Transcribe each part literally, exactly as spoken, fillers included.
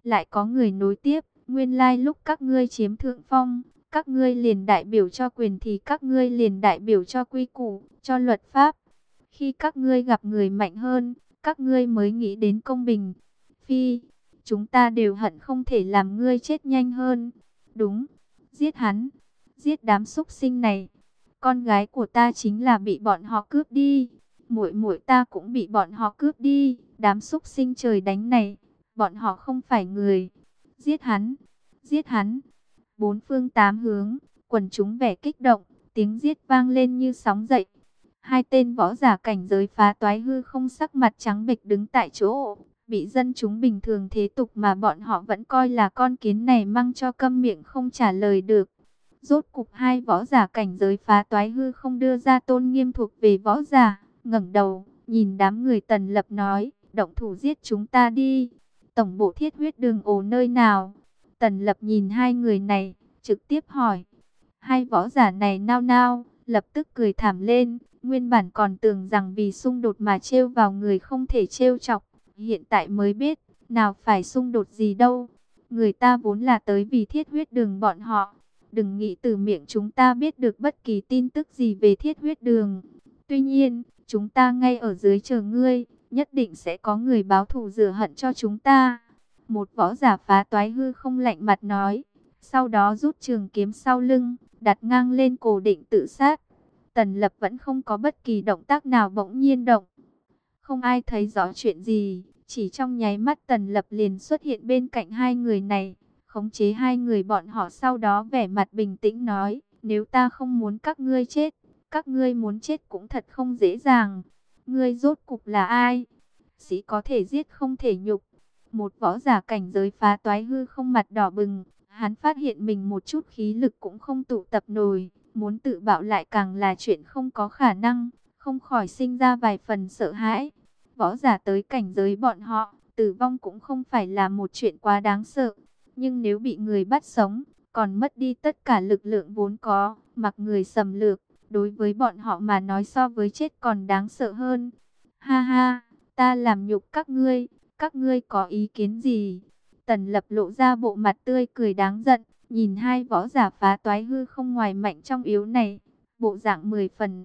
Lại có người nối tiếp, nguyên lai lúc các ngươi chiếm thượng phong, các ngươi liền đại biểu cho quyền thì các ngươi liền đại biểu cho quy củ, cho luật pháp. Khi các ngươi gặp người mạnh hơn, các ngươi mới nghĩ đến công bình. Phi, chúng ta đều hận không thể làm ngươi chết nhanh hơn. Đúng, giết hắn, giết đám súc sinh này. Con gái của ta chính là bị bọn họ cướp đi, muội muội ta cũng bị bọn họ cướp đi, đám súc sinh trời đánh này, bọn họ không phải người. Giết hắn, giết hắn. Bốn phương tám hướng, quần chúng vẻ kích động, tiếng giết vang lên như sóng dậy. Hai tên võ giả cảnh giới phá toái hư không sắc mặt trắng bệch đứng tại chỗ, bị dân chúng bình thường thế tục mà bọn họ vẫn coi là con kiến này mang cho câm miệng không trả lời được. Rốt cục hai võ giả cảnh giới phá toái hư không đưa ra tôn nghiêm thuộc về võ giả, ngẩng đầu, nhìn đám người Tần Lập nói, động thủ giết chúng ta đi. Tổng bộ Thiết Huyết Đường ồ nơi nào? Tần Lập nhìn hai người này, trực tiếp hỏi. Hai võ giả này nao nao, lập tức cười thảm lên, nguyên bản còn tưởng rằng vì xung đột mà trêu vào người không thể trêu chọc, hiện tại mới biết, nào phải xung đột gì đâu. Người ta vốn là tới vì Thiết Huyết Đường bọn họ. Đừng nghĩ từ miệng chúng ta biết được bất kỳ tin tức gì về Thiết Huyết Đường. Tuy nhiên, chúng ta ngay ở dưới chờ ngươi, nhất định sẽ có người báo thù rửa hận cho chúng ta. Một võ giả phá toái hư không lạnh mặt nói, sau đó rút trường kiếm sau lưng, đặt ngang lên cổ định tự sát. Tần Lập vẫn không có bất kỳ động tác nào bỗng nhiên động. Không ai thấy rõ chuyện gì, chỉ trong nháy mắt Tần Lập liền xuất hiện bên cạnh hai người này. Khống chế hai người bọn họ, sau đó vẻ mặt bình tĩnh nói, nếu ta không muốn các ngươi chết, các ngươi muốn chết cũng thật không dễ dàng. Ngươi rốt cục là ai? Sĩ có thể giết không thể nhục. Một võ giả cảnh giới phá toái hư không mặt đỏ bừng, hắn phát hiện mình một chút khí lực cũng không tụ tập nổi, muốn tự bạo lại càng là chuyện không có khả năng, không khỏi sinh ra vài phần sợ hãi. Võ giả tới cảnh giới bọn họ, tử vong cũng không phải là một chuyện quá đáng sợ. Nhưng nếu bị người bắt sống, còn mất đi tất cả lực lượng vốn có, mặc người xâm lược, đối với bọn họ mà nói so với chết còn đáng sợ hơn. Ha ha, ta làm nhục các ngươi, các ngươi có ý kiến gì? Tần Lập lộ ra bộ mặt tươi cười đáng giận, nhìn hai võ giả phá toái hư không ngoài mạnh trong yếu này, bộ dạng mười phần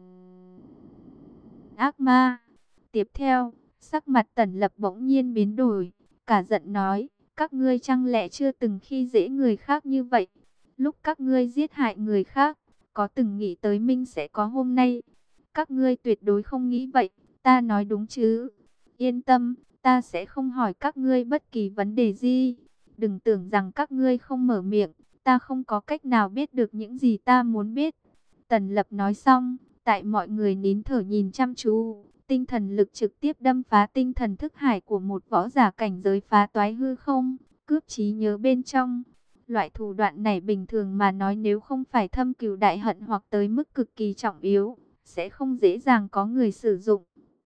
ác ma. Tiếp theo, sắc mặt Tần Lập bỗng nhiên biến đổi, cả giận nói, các ngươi chẳng lẽ chưa từng khi dễ người khác như vậy? Lúc các ngươi giết hại người khác, có từng nghĩ tới mình sẽ có hôm nay? Các ngươi tuyệt đối không nghĩ vậy, ta nói đúng chứ? Yên tâm, ta sẽ không hỏi các ngươi bất kỳ vấn đề gì. Đừng tưởng rằng các ngươi không mở miệng, ta không có cách nào biết được những gì ta muốn biết. Tần Lập nói xong, tại mọi người nín thở nhìn chăm chú, tinh thần lực trực tiếp đâm phá tinh thần thức hải của một võ giả cảnh giới phá toái hư không, cướp trí nhớ bên trong. Loại thủ đoạn này bình thường mà nói nếu không phải thâm cừu đại hận hoặc tới mức cực kỳ trọng yếu, sẽ không dễ dàng có người sử dụng.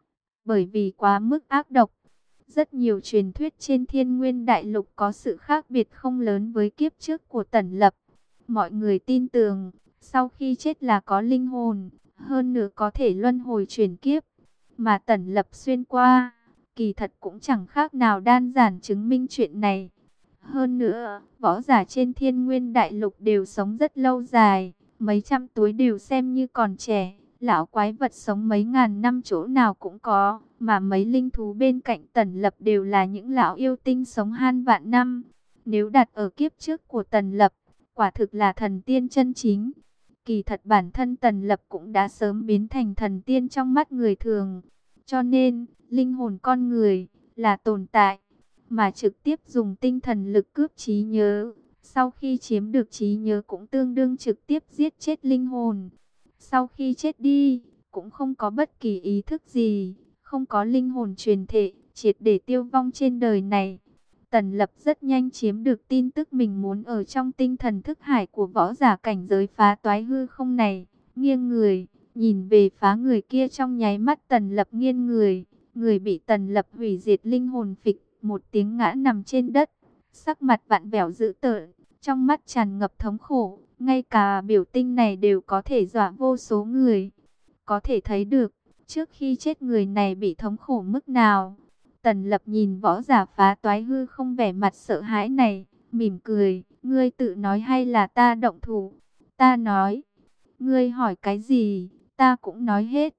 Bởi vì quá mức ác độc. Rất nhiều truyền thuyết trên Thiên Nguyên Đại Lục có sự khác biệt không lớn với kiếp trước của Tần Lập. Mọi người tin tưởng, sau khi chết là có linh hồn, hơn nữa có thể luân hồi chuyển kiếp. Mà Tần Lập xuyên qua, kỳ thật cũng chẳng khác nào đơn giản chứng minh chuyện này. Hơn nữa, võ giả trên Thiên Nguyên Đại Lục đều sống rất lâu dài, mấy trăm tuổi đều xem như còn trẻ. Lão quái vật sống mấy ngàn năm chỗ nào cũng có, mà mấy linh thú bên cạnh Tần Lập đều là những lão yêu tinh sống han vạn năm. Nếu đặt ở kiếp trước của Tần Lập, quả thực là thần tiên chân chính. Kỳ thật bản thân Tần Lập cũng đã sớm biến thành thần tiên trong mắt người thường. Cho nên, linh hồn con người là tồn tại, mà trực tiếp dùng tinh thần lực cướp trí nhớ. Sau khi chiếm được trí nhớ cũng tương đương trực tiếp giết chết linh hồn. Sau khi chết đi, cũng không có bất kỳ ý thức gì, không có linh hồn truyền thể, triệt để tiêu vong trên đời này. Tần Lập rất nhanh chiếm được tin tức mình muốn ở trong tinh thần thức hải của võ giả cảnh giới phá toái hư không này, nghiêng người, nhìn về phá người kia trong nháy mắt Tần Lập nghiêng người, người bị Tần Lập hủy diệt linh hồn phịch, một tiếng ngã nằm trên đất, sắc mặt vặn vẹo dữ tợn, trong mắt tràn ngập thống khổ. Ngay cả biểu tình này đều có thể dọa vô số người. Có thể thấy được, trước khi chết người này bị thống khổ mức nào. Tần Lập nhìn võ giả phá toái hư không vẻ mặt sợ hãi này, mỉm cười, ngươi tự nói hay là ta động thủ? Ta nói, ngươi hỏi cái gì, ta cũng nói hết.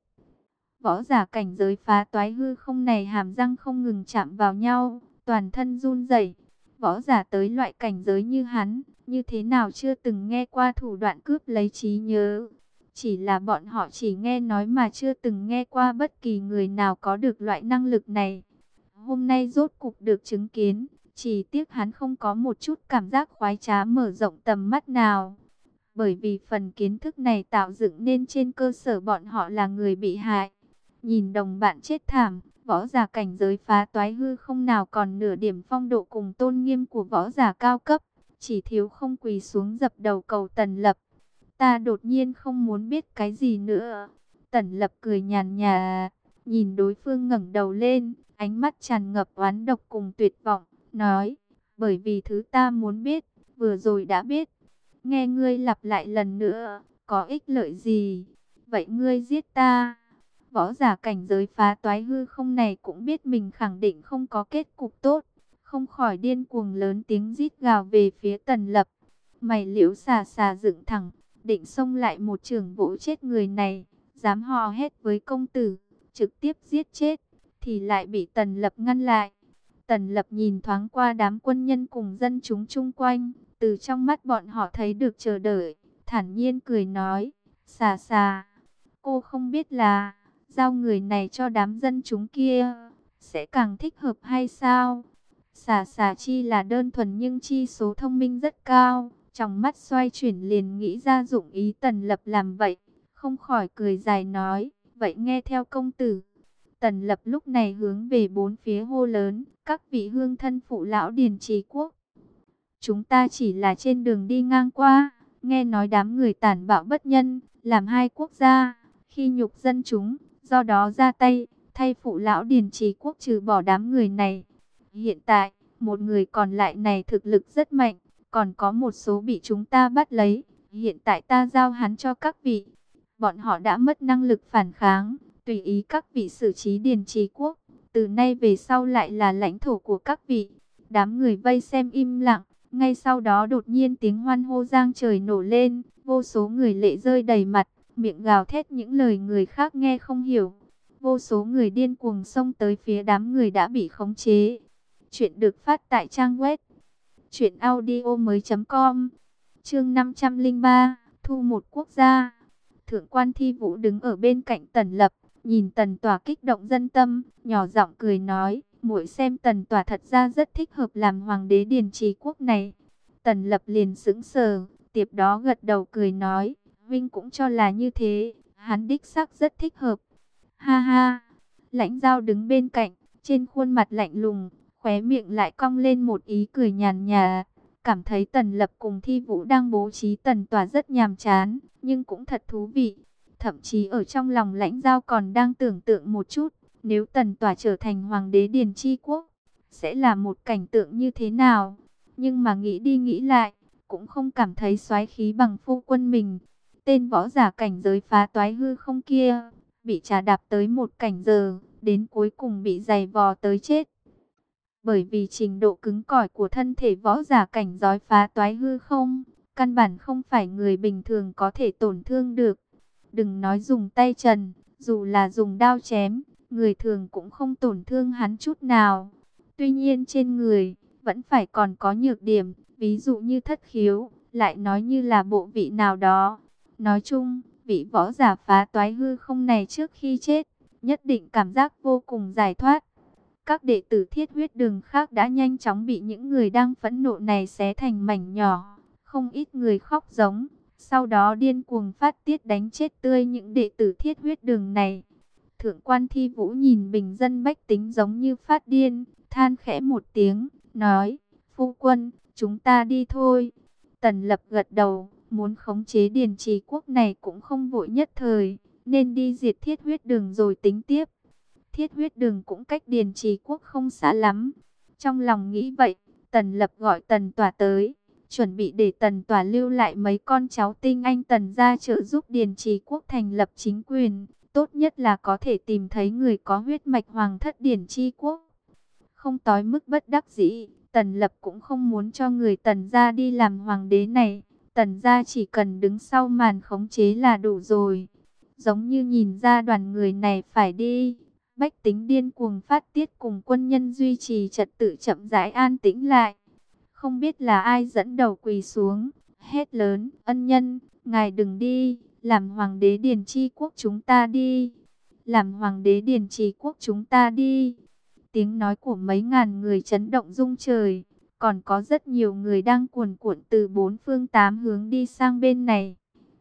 Võ giả cảnh giới phá toái hư không này hàm răng không ngừng chạm vào nhau, toàn thân run rẩy. Võ giả tới loại cảnh giới như hắn, như thế nào chưa từng nghe qua thủ đoạn cướp lấy trí nhớ. Chỉ là bọn họ chỉ nghe nói mà chưa từng nghe qua bất kỳ người nào có được loại năng lực này. Hôm nay rốt cục được chứng kiến, chỉ tiếc hắn không có một chút cảm giác khoái trá mở rộng tầm mắt nào. Bởi vì phần kiến thức này tạo dựng nên trên cơ sở bọn họ là người bị hại. Nhìn đồng bạn chết thảm, võ giả cảnh giới phá toái hư không nào còn nửa điểm phong độ cùng tôn nghiêm của võ giả cao cấp. Chỉ thiếu không quỳ xuống dập đầu cầu Tần Lập. Ta đột nhiên không muốn biết cái gì nữa. Tần Lập cười nhàn nhạt, nhìn đối phương ngẩng đầu lên, ánh mắt tràn ngập oán độc cùng tuyệt vọng, nói, bởi vì thứ ta muốn biết, vừa rồi đã biết. Nghe ngươi lặp lại lần nữa, có ích lợi gì? Vậy ngươi giết ta. Võ giả cảnh giới phá toái hư không này cũng biết mình khẳng định không có kết cục tốt, không khỏi điên cuồng lớn tiếng rít gào về phía Tần Lập. Mày liễu xà xà dựng thẳng, định xông lại một trường vỗ chết người này, dám hò hét với công tử, trực tiếp giết chết, thì lại bị Tần Lập ngăn lại. Tần Lập nhìn thoáng qua đám quân nhân cùng dân chúng chung quanh, từ trong mắt bọn họ thấy được chờ đợi, thản nhiên cười nói, xà xà, cô không biết là giao người này cho đám dân chúng kia sẽ càng thích hợp hay sao? Xà xà chi là đơn thuần nhưng chi số thông minh rất cao, trong mắt xoay chuyển liền nghĩ ra dụng ý Tần Lập làm vậy, không khỏi cười dài nói, vậy nghe theo công tử. Tần Lập lúc này hướng về bốn phía hô lớn, các vị hương thân phụ lão Điền Trì Quốc. Chúng ta chỉ là trên đường đi ngang qua, nghe nói đám người tàn bạo bất nhân, làm hai quốc gia, khi nhục dân chúng, do đó ra tay, thay phụ lão Điền Trì Quốc trừ bỏ đám người này. Hiện tại, một người còn lại này thực lực rất mạnh, còn có một số bị chúng ta bắt lấy, hiện tại ta giao hắn cho các vị. Bọn họ đã mất năng lực phản kháng, tùy ý các vị xử trí Điền Trì Quốc, từ nay về sau lại là lãnh thổ của các vị. Đám người vây xem im lặng, ngay sau đó đột nhiên tiếng hoan hô giang trời nổ lên, vô số người lệ rơi đầy mặt, miệng gào thét những lời người khác nghe không hiểu. Vô số người điên cuồng xông tới phía đám người đã bị khống chế. Chuyện được phát tại trang web truyện audio mới chấm com. Chương năm trăm lẻ ba, thu một quốc gia. Thượng quan Thi Vũ đứng ở bên cạnh Tần Lập, nhìn Tần Tỏa kích động dân tâm, nhỏ giọng cười nói, muội xem Tần Tỏa thật ra rất thích hợp làm hoàng đế Điền Trì Quốc này. Tần Lập liền sững sờ, tiếp đó gật đầu cười nói, Vinh cũng cho là như thế, hắn đích xác rất thích hợp. Ha ha, Lãnh Giao đứng bên cạnh, trên khuôn mặt lạnh lùng, khóe miệng lại cong lên một ý cười nhàn nhạt, cảm thấy Tần Lập cùng Thi Vũ đang bố trí Tần Tỏa rất nhàm chán, nhưng cũng thật thú vị. Thậm chí ở trong lòng Lãnh Giao còn đang tưởng tượng một chút, nếu Tần Tỏa trở thành hoàng đế Điền Trì Quốc, sẽ là một cảnh tượng như thế nào. Nhưng mà nghĩ đi nghĩ lại, cũng không cảm thấy soái khí bằng phu quân mình. Tên võ giả cảnh giới phá toái hư không kia, bị trà đạp tới một cảnh giờ, đến cuối cùng bị giày vò tới chết. Bởi vì trình độ cứng cỏi của thân thể võ giả cảnh giới phá toái hư không, căn bản không phải người bình thường có thể tổn thương được. Đừng nói dùng tay trần, dù là dùng đao chém, người thường cũng không tổn thương hắn chút nào. Tuy nhiên trên người, vẫn phải còn có nhược điểm, ví dụ như thất khiếu, lại nói như là bộ vị nào đó. Nói chung, vị võ giả phá toái hư không này trước khi chết, nhất định cảm giác vô cùng giải thoát. Các đệ tử Thiết Huyết Đường khác đã nhanh chóng bị những người đang phẫn nộ này xé thành mảnh nhỏ, không ít người khóc giống, sau đó điên cuồng phát tiết đánh chết tươi những đệ tử Thiết Huyết Đường này. Thượng quan Thi Vũ nhìn bình dân bách tính giống như phát điên, than khẽ một tiếng, nói, phu quân, chúng ta đi thôi. Tần Lập gật đầu, muốn khống chế Điền Trì Quốc này cũng không vội nhất thời, nên đi diệt Thiết Huyết Đường rồi tính tiếp. Thiết Huyết Đường cũng cách Điền Trì Quốc không xa lắm. Trong lòng nghĩ vậy, Tần Lập gọi Tần Tỏa tới, chuẩn bị để Tần Tỏa lưu lại mấy con cháu tinh anh Tần ra trợ giúp Điền Trì Quốc thành lập chính quyền. Tốt nhất là có thể tìm thấy người có huyết mạch hoàng thất Điền Trì Quốc. không tới mức bất đắc dĩ, Tần Lập cũng không muốn cho người Tần gia đi làm hoàng đế này. Tần gia chỉ cần đứng sau màn khống chế là đủ rồi. Giống như nhìn ra đoàn người này phải đi, bách tính điên cuồng phát tiết cùng quân nhân duy trì trật tự chậm rãi an tĩnh lại. Không biết là ai dẫn đầu quỳ xuống, hét lớn: ân nhân, ngài đừng đi, làm hoàng đế Điền Chi Quốc chúng ta đi. Làm hoàng đế Điền Trì Quốc chúng ta đi. Tiếng nói của mấy ngàn người chấn động rung trời. Còn có rất nhiều người đang cuồn cuộn từ bốn phương tám hướng đi sang bên này.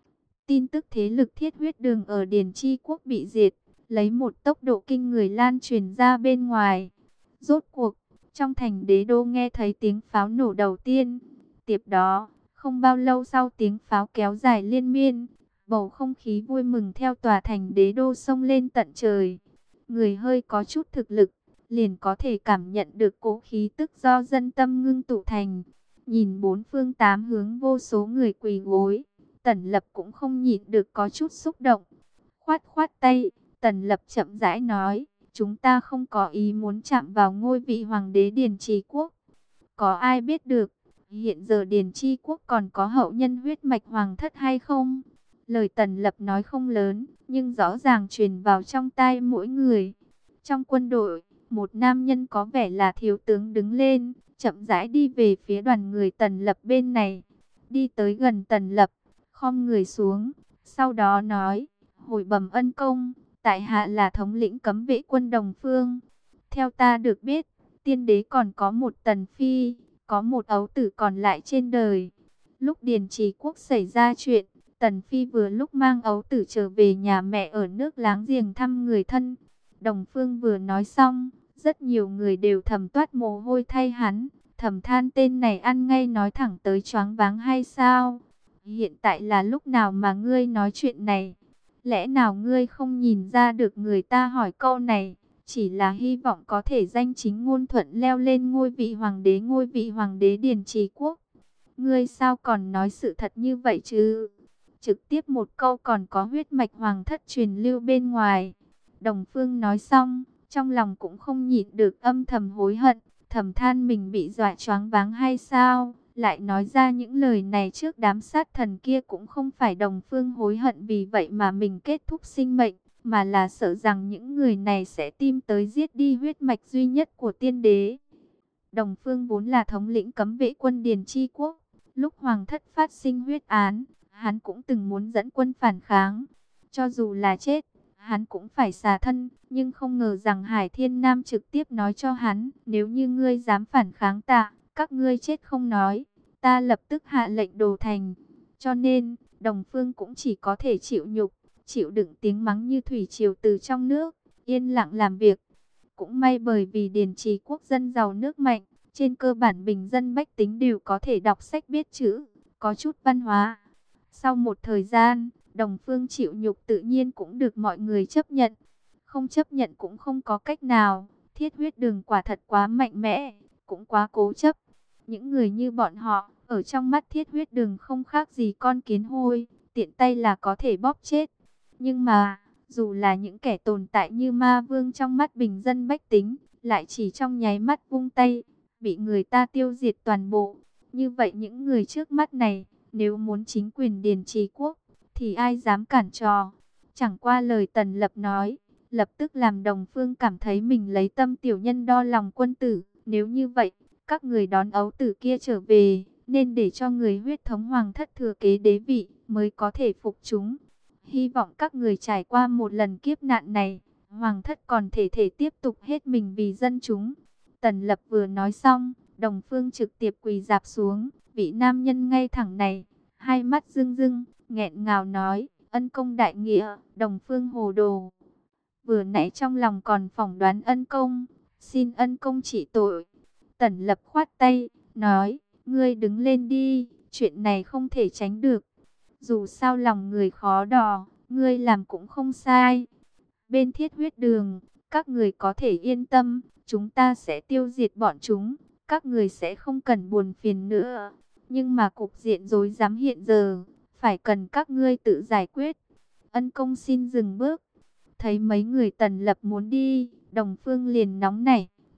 Tin tức thế lực Thiết Huyết Đường ở Điền Chi Quốc bị diệt, lấy một tốc độ kinh người lan truyền ra bên ngoài. Rốt cuộc, trong thành đế đô nghe thấy tiếng pháo nổ đầu tiên. Tiếp đó, không bao lâu sau tiếng pháo kéo dài liên miên, bầu không khí vui mừng theo tòa thành đế đô xông lên tận trời. Người hơi có chút thực lực, liền có thể cảm nhận được cỗ khí tức do dân tâm ngưng tụ thành. Nhìn bốn phương tám hướng vô số người quỳ gối, Tần Lập cũng không nhịn được có chút xúc động. Khoát khoát tay, Tần Lập chậm rãi nói, chúng ta không có ý muốn chạm vào ngôi vị hoàng đế Điền Trì Quốc. Có ai biết được, hiện giờ Điền Chi Quốc còn có hậu nhân huyết mạch hoàng thất hay không? Lời Tần Lập nói không lớn, nhưng rõ ràng truyền vào trong tai mỗi người. Trong quân đội, một nam nhân có vẻ là thiếu tướng đứng lên, chậm rãi đi về phía đoàn người Tần Lập bên này. Đi tới gần Tần Lập, khom người xuống, sau đó nói, hồi bẩm ân công, tại hạ là thống lĩnh cấm vệ quân Đồng Phương. Theo ta được biết, tiên đế còn có một Tần Phi, có một ấu tử còn lại trên đời. Lúc Điền Trì Quốc xảy ra chuyện, Tần Phi vừa lúc mang ấu tử trở về nhà mẹ ở nước láng giềng thăm người thân. Đồng Phương vừa nói xong, rất nhiều người đều thầm toát mồ hôi thay hắn, thầm than tên này ăn ngay nói thẳng tới choáng váng hay sao? Hiện tại là lúc nào mà ngươi nói chuyện này? Lẽ nào ngươi không nhìn ra được người ta hỏi câu này? Chỉ là hy vọng có thể danh chính ngôn thuận leo lên ngôi vị hoàng đế ngôi vị hoàng đế Điền Trì Quốc. Ngươi sao còn nói sự thật như vậy chứ? Trực tiếp một câu còn có huyết mạch hoàng thất truyền lưu bên ngoài. Đồng Phương nói xong, trong lòng cũng không nhịn được âm thầm hối hận, thầm than mình bị dọa choáng váng hay sao? Lại nói ra những lời này trước đám sát thần kia cũng không phải Đồng Phương hối hận vì vậy mà mình kết thúc sinh mệnh, mà là sợ rằng những người này sẽ tìm tới giết đi huyết mạch duy nhất của tiên đế. Đồng Phương vốn là thống lĩnh cấm vệ quân Điền Chi Quốc, lúc hoàng thất phát sinh huyết án, hắn cũng từng muốn dẫn quân phản kháng, cho dù là chết, hắn cũng phải xả thân, nhưng không ngờ rằng Hải Thiên Nam trực tiếp nói cho hắn, nếu như ngươi dám phản kháng ta, các ngươi chết không nói, ta lập tức hạ lệnh đồ thành. Cho nên, Đồng Phương cũng chỉ có thể chịu nhục, chịu đựng tiếng mắng như thủy triều từ trong nước, yên lặng làm việc. Cũng may bởi vì Điền Trì Quốc dân giàu nước mạnh, trên cơ bản bình dân bách tính đều có thể đọc sách biết chữ, có chút văn hóa. Sau một thời gian, Đồng Phương chịu nhục tự nhiên cũng được mọi người chấp nhận. Không chấp nhận cũng không có cách nào, Thiết Huyết Đường quả thật quá mạnh mẽ, cũng quá cố chấp. Những người như bọn họ, ở trong mắt Thiết Huyết Đường không khác gì con kiến hôi, tiện tay là có thể bóp chết. Nhưng mà, dù là những kẻ tồn tại như ma vương trong mắt bình dân bách tính, lại chỉ trong nháy mắt vung tay, bị người ta tiêu diệt toàn bộ. Như vậy những người trước mắt này, nếu muốn chính quyền Điền Trì Quốc, thì ai dám cản trò? Chẳng qua lời Tần Lập nói, lập tức làm Đồng Phương cảm thấy mình lấy tâm tiểu nhân đo lòng quân tử. Nếu như vậy, các người đón ấu tử kia trở về, nên để cho người huyết thống hoàng thất thừa kế đế vị, mới có thể phục chúng. Hy vọng các người trải qua một lần kiếp nạn này, hoàng thất còn thể thể tiếp tục hết mình vì dân chúng. Tần Lập vừa nói xong, Đồng Phương trực tiếp quỳ rạp xuống, vị nam nhân ngay thẳng này, hai mắt rưng rưng, nghẹn ngào nói, ân công đại nghĩa, Đồng Phương hồ đồ. Vừa nãy trong lòng còn phỏng đoán ân công, xin ân công trị tội. Tần Lập khoát tay, nói, ngươi đứng lên đi, chuyện này không thể tránh được. Dù sao lòng người khó đò, ngươi làm cũng không sai. Bên Thiết Huyết Đường, các người có thể yên tâm, chúng ta sẽ tiêu diệt bọn chúng, các người sẽ không cần buồn phiền nữa. Nhưng mà cục diện rối rắm hiện giờ, phải cần các ngươi tự giải quyết. Ân công xin dừng bước. Thấy mấy người Tần Lập muốn đi, Đồng Phương liền nóng nảy,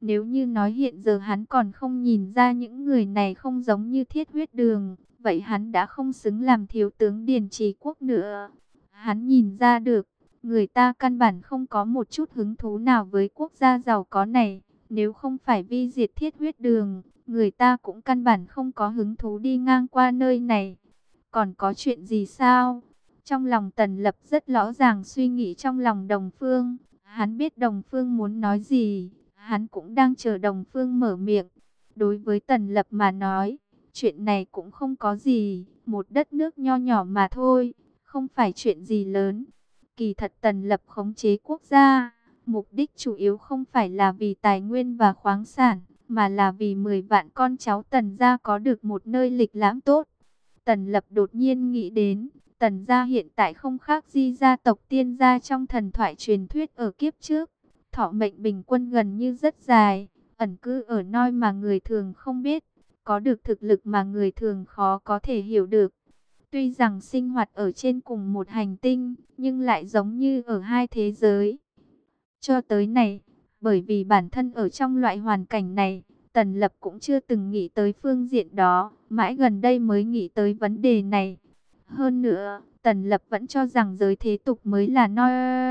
Nếu như nói hiện giờ hắn còn không nhìn ra những người này không giống như Thiết Huyết Đường, vậy hắn đã không xứng làm thiếu tướng Điền Trì Quốc nữa. Hắn nhìn ra được, người ta căn bản không có một chút hứng thú nào với quốc gia giàu có này. Nếu không phải vi diệt Thiết Huyết Đường, người ta cũng căn bản không có hứng thú đi ngang qua nơi này. Còn có chuyện gì sao? Trong lòng Tần Lập rất rõ ràng suy nghĩ trong lòng Đồng Phương. Hắn biết Đồng Phương muốn nói gì, hắn cũng đang chờ Đồng Phương mở miệng. Đối với Tần Lập mà nói, chuyện này cũng không có gì, một đất nước nho nhỏ mà thôi, không phải chuyện gì lớn. Kỳ thật Tần Lập khống chế quốc gia, mục đích chủ yếu không phải là vì tài nguyên và khoáng sản, mà là vì mười vạn con cháu Tần gia có được một nơi lịch lãm tốt. Tần Lập đột nhiên nghĩ đến, Tần gia hiện tại không khác gì gia tộc Tiên gia trong thần thoại truyền thuyết ở kiếp trước. Thọ mệnh bình quân gần như rất dài, ẩn cư ở nơi mà người thường không biết, có được thực lực mà người thường khó có thể hiểu được. Tuy rằng sinh hoạt ở trên cùng một hành tinh, nhưng lại giống như ở hai thế giới. Cho tới này, bởi vì bản thân ở trong loại hoàn cảnh này, Tần Lập cũng chưa từng nghĩ tới phương diện đó, mãi gần đây mới nghĩ tới vấn đề này. Hơn nữa, Tần Lập vẫn cho rằng giới thế tục mới là nơi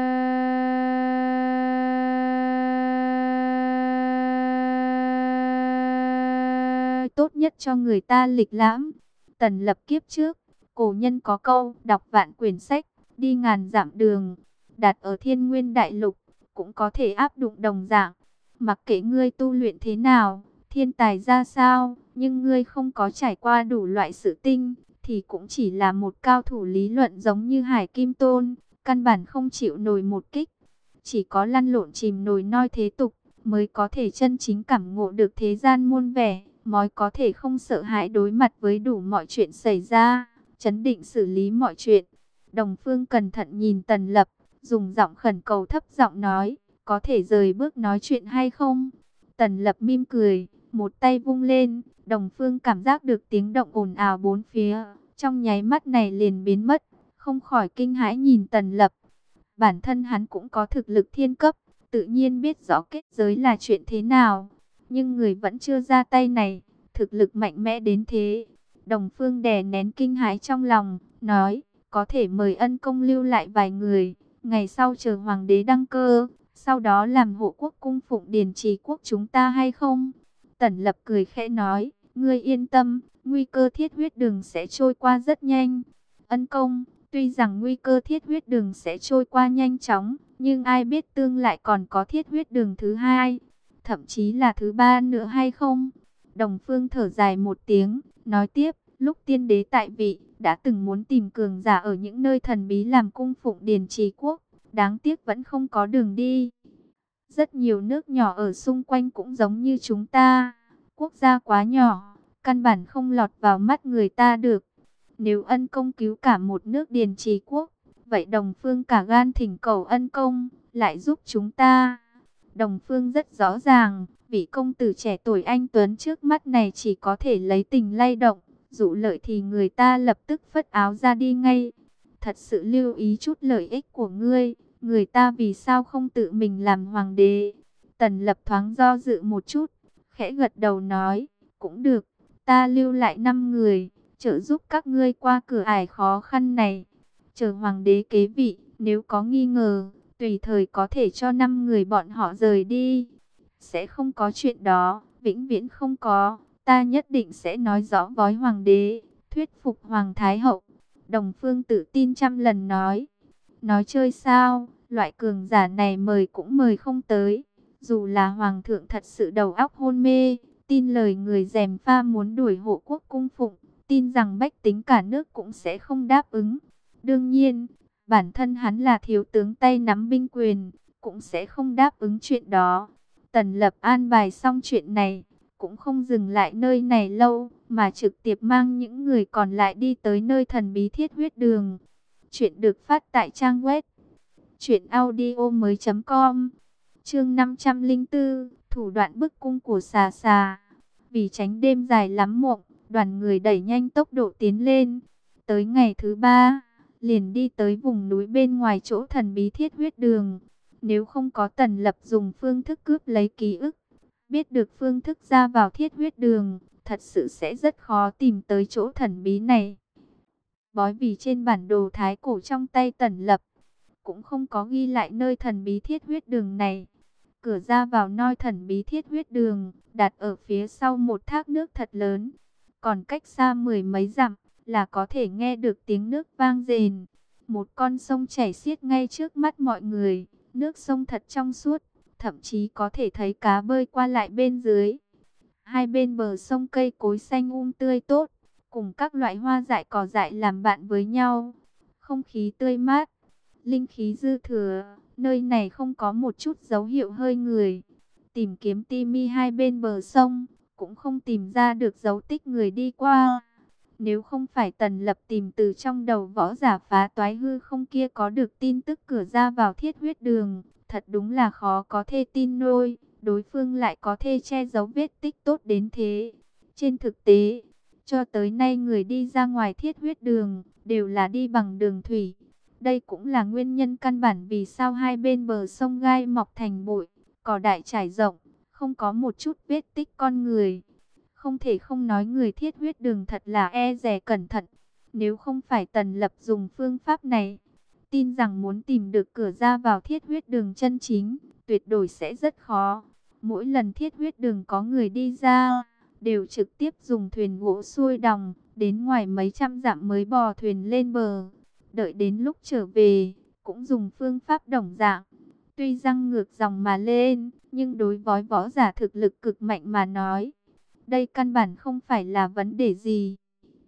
tốt nhất cho người ta lịch lãm. Tần Lập kiếp trước, cổ nhân có câu, đọc vạn quyển sách, đi ngàn dặm đường, đặt ở Thiên Nguyên Đại Lục, cũng có thể áp dụng đồng dạng. Mặc kệ ngươi tu luyện thế nào, thiên tài ra sao, nhưng ngươi không có trải qua đủ loại sự tinh, thì cũng chỉ là một cao thủ lý luận giống như Hải Kim Tôn, căn bản không chịu nổi một kích. Chỉ có lăn lộn chìm nổi noi thế tục, mới có thể chân chính cảm ngộ được thế gian muôn vẻ, mới có thể không sợ hãi đối mặt với đủ mọi chuyện xảy ra, chấn định xử lý mọi chuyện. Đồng Phương cẩn thận nhìn Tần Lập, dùng giọng khẩn cầu thấp giọng nói, có thể rời bước nói chuyện hay không? Tần Lập mỉm cười, một tay vung lên, Đồng Phương cảm giác được tiếng động ồn ào bốn phía, trong nháy mắt này liền biến mất, không khỏi kinh hãi nhìn Tần Lập. Bản thân hắn cũng có thực lực thiên cấp, tự nhiên biết rõ kết giới là chuyện thế nào, nhưng người vẫn chưa ra tay này, thực lực mạnh mẽ đến thế. Đồng Phương đè nén kinh hãi trong lòng, nói, có thể mời ân công lưu lại vài người, ngày sau chờ hoàng đế đăng cơ, sau đó làm hộ quốc cung phụng Điền Trì Quốc chúng ta hay không? Tần Lập cười khẽ nói, ngươi yên tâm, nguy cơ Thiết Huyết Đường sẽ trôi qua rất nhanh. Ân công, tuy rằng nguy cơ Thiết Huyết Đường sẽ trôi qua nhanh chóng, nhưng ai biết tương lại còn có Thiết Huyết Đường thứ hai, thậm chí là thứ ba nữa hay không? Đồng Phương thở dài một tiếng, nói tiếp, lúc tiên đế tại vị, đã từng muốn tìm cường giả ở những nơi thần bí làm cung phụng Điền Trì Quốc, đáng tiếc vẫn không có đường đi. Rất nhiều nước nhỏ ở xung quanh cũng giống như chúng ta, quốc gia quá nhỏ, căn bản không lọt vào mắt người ta được. Nếu ân công cứu cả một nước Điền Trì Quốc, vậy Đồng Phương cả gan thỉnh cầu ân công, lại giúp chúng ta. Đồng Phương rất rõ ràng, vị công tử trẻ tuổi anh tuấn trước mắt này chỉ có thể lấy tình lay động, dụ lợi thì người ta lập tức phất áo ra đi ngay. Thật sự lưu ý chút lợi ích của ngươi, người ta vì sao không tự mình làm hoàng đế? Tần Lập thoáng do dự một chút, khẽ gật đầu nói, cũng được, ta lưu lại năm người, trợ giúp các ngươi qua cửa ải khó khăn này. Chờ hoàng đế kế vị, nếu có nghi ngờ, tùy thời có thể cho năm người bọn họ rời đi. Sẽ không có chuyện đó, vĩnh viễn không có, ta nhất định sẽ nói rõ với hoàng đế, thuyết phục hoàng thái hậu. Đồng Phương tự tin trăm lần nói, nói chơi sao, loại cường giả này mời cũng mời không tới. Dù là hoàng thượng thật sự đầu óc hôn mê, tin lời người gièm pha muốn đuổi hộ quốc cung phụng, tin rằng bách tính cả nước cũng sẽ không đáp ứng. Đương nhiên, bản thân hắn là thiếu tướng tay nắm binh quyền, cũng sẽ không đáp ứng chuyện đó. Tần Lập an bài xong chuyện này, cũng không dừng lại nơi này lâu, mà trực tiếp mang những người còn lại đi tới nơi thần bí Thiết Huyết Đường. Chuyện được phát tại trang web truyện audio mới chấm com. Chương năm trăm lẻ bốn, thủ đoạn bức cung của xà xà. Vì tránh đêm dài lắm mộng, đoàn người đẩy nhanh tốc độ tiến lên. Tới ngày thứ ba, liền đi tới vùng núi bên ngoài chỗ thần bí Thiết Huyết Đường. Nếu không có Tần Lập dùng phương thức cướp lấy ký ức, Biết được phương thức ra vào Thiết Huyết Đường, thật sự sẽ rất khó tìm tới chỗ thần bí này. Bói vì trên bản đồ thái cổ trong tay Tần Lập, cũng không có ghi lại nơi thần bí Thiết Huyết Đường này. Cửa ra vào nơi thần bí Thiết Huyết Đường, đặt ở phía sau một thác nước thật lớn. Còn cách xa mười mấy dặm, là có thể nghe được tiếng nước vang rền. Một con sông chảy xiết ngay trước mắt mọi người, nước sông thật trong suốt, thậm chí có thể thấy cá bơi qua lại bên dưới. Hai bên bờ sông cây cối xanh um tươi tốt, cùng các loại hoa dại cỏ dại làm bạn với nhau. Không khí tươi mát, linh khí dư thừa, nơi này không có một chút dấu hiệu hơi người. Tìm kiếm ti mi hai bên bờ sông, cũng không tìm ra được dấu tích người đi qua. Nếu không phải Tần Lập tìm từ trong đầu võ giả phá toái hư không kia có được tin tức cửa ra vào Thiết Huyết Đường, thật đúng là khó có thể tin nổi, đối phương lại có thể che giấu vết tích tốt đến thế. Trên thực tế, cho tới nay người đi ra ngoài Thiết Huyết Đường, đều là đi bằng đường thủy. Đây cũng là nguyên nhân căn bản vì sao hai bên bờ sông gai mọc thành bụi, cỏ dại trải rộng, không có một chút vết tích con người. Không thể không nói người Thiết Huyết Đường thật là e dè cẩn thận. Nếu không phải Tần Lập dùng phương pháp này, tin rằng muốn tìm được cửa ra vào Thiết Huyết Đường chân chính, tuyệt đối sẽ rất khó. Mỗi lần Thiết Huyết Đường có người đi ra, đều trực tiếp dùng thuyền gỗ xuôi đòng, đến ngoài mấy trăm dặm mới bò thuyền lên bờ. Đợi đến lúc trở về, cũng dùng phương pháp đồng dạng. Tuy răng ngược dòng mà lên, nhưng đối với võ giả thực lực cực mạnh mà nói, đây căn bản không phải là vấn đề gì.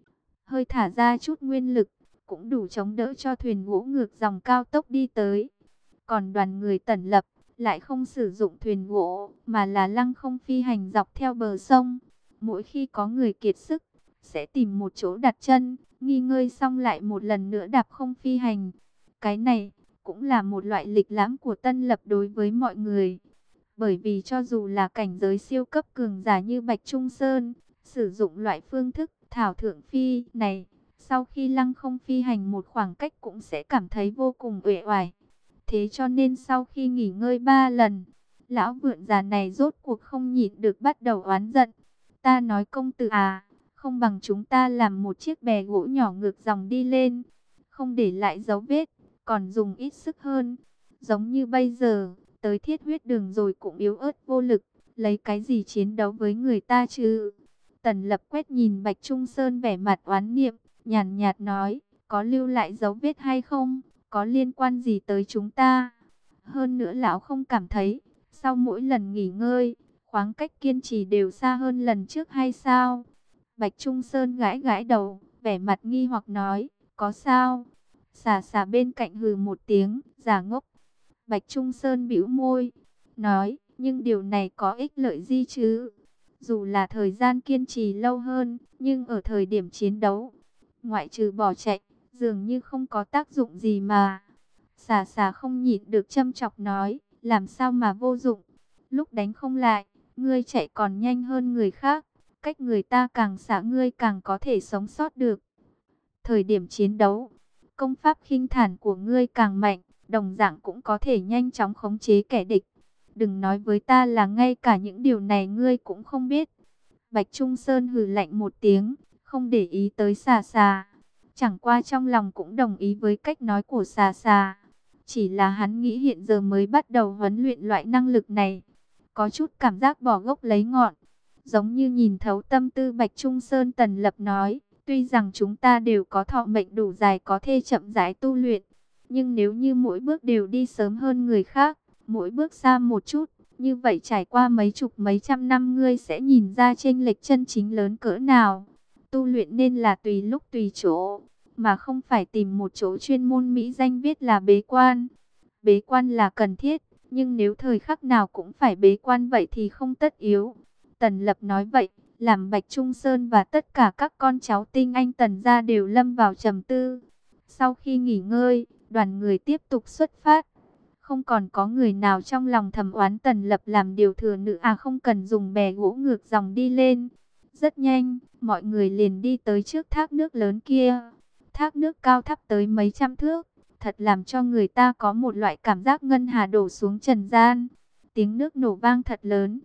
Hơi thả ra chút nguyên lực, cũng đủ chống đỡ cho thuyền gỗ ngược dòng cao tốc đi tới. Còn đoàn người Tần Lập lại không sử dụng thuyền gỗ, mà là lăng không phi hành dọc theo bờ sông. Mỗi khi có người kiệt sức, sẽ tìm một chỗ đặt chân, nghỉ ngơi xong lại một lần nữa đạp không phi hành. Cái này cũng là một loại lịch lãm của Tân Lập đối với mọi người. Bởi vì cho dù là cảnh giới siêu cấp cường giả như Bạch Trung Sơn, sử dụng loại phương thức thảo thượng phi này, sau khi lăng không phi hành một khoảng cách cũng sẽ cảm thấy vô cùng uể oải. Thế cho nên sau khi nghỉ ngơi ba lần, lão vượn già này rốt cuộc không nhịn được bắt đầu oán giận. Ta nói công tử à, không bằng chúng ta làm một chiếc bè gỗ nhỏ ngược dòng đi lên, không để lại dấu vết, còn dùng ít sức hơn. Giống như bây giờ, tới Thiết Huyết Đường rồi cũng yếu ớt vô lực, lấy cái gì chiến đấu với người ta chứ? Tần Lập quét nhìn Bạch Trung Sơn vẻ mặt oán niệm, nhàn nhạt nói, có lưu lại dấu vết hay không, có liên quan gì tới chúng ta? Hơn nữa lão không cảm thấy, sau mỗi lần nghỉ ngơi, khoảng cách kiên trì đều xa hơn lần trước hay sao? Bạch Trung Sơn gãi gãi đầu, vẻ mặt nghi hoặc nói, có sao? Xà xà bên cạnh hừ một tiếng, giả ngốc. Bạch Trung Sơn bĩu môi, nói, nhưng điều này có ích lợi gì chứ? Dù là thời gian kiên trì lâu hơn, nhưng ở thời điểm chiến đấu, ngoại trừ bỏ chạy, dường như không có tác dụng gì mà. Xà xà không nhịn được châm chọc nói, làm sao mà vô dụng? Lúc đánh không lại, ngươi chạy còn nhanh hơn người khác, cách người ta càng xa ngươi càng có thể sống sót được. Thời điểm chiến đấu, công pháp khinh thản của ngươi càng mạnh, đồng dạng cũng có thể nhanh chóng khống chế kẻ địch. Đừng nói với ta là ngay cả những điều này ngươi cũng không biết. Bạch Trung Sơn hừ lạnh một tiếng, không để ý tới xà xà. Chẳng qua trong lòng cũng đồng ý với cách nói của xà xà. Chỉ là hắn nghĩ hiện giờ mới bắt đầu huấn luyện loại năng lực này, có chút cảm giác bỏ gốc lấy ngọn. Giống như nhìn thấu tâm tư Bạch Trung Sơn, Tần Lập nói, tuy rằng chúng ta đều có thọ mệnh đủ dài có thể chậm rãi tu luyện, nhưng nếu như mỗi bước đều đi sớm hơn người khác, mỗi bước xa một chút, như vậy trải qua mấy chục mấy trăm năm ngươi sẽ nhìn ra chênh lệch chân chính lớn cỡ nào. Tu luyện nên là tùy lúc tùy chỗ, mà không phải tìm một chỗ chuyên môn mỹ danh viết là bế quan. Bế quan là cần thiết, nhưng nếu thời khắc nào cũng phải bế quan vậy thì không tất yếu. Tần Lập nói vậy, làm Bạch Trung Sơn và tất cả các con cháu tinh anh Tần gia đều lâm vào trầm tư. Sau khi nghỉ ngơi, đoàn người tiếp tục xuất phát. Không còn có người nào trong lòng thầm oán Tần Lập làm điều thừa nữ à không cần dùng bè gỗ ngược dòng đi lên. Rất nhanh, mọi người liền đi tới trước thác nước lớn kia. Thác nước cao thấp tới mấy trăm thước, thật làm cho người ta có một loại cảm giác ngân hà đổ xuống trần gian. Tiếng nước nổ vang thật lớn.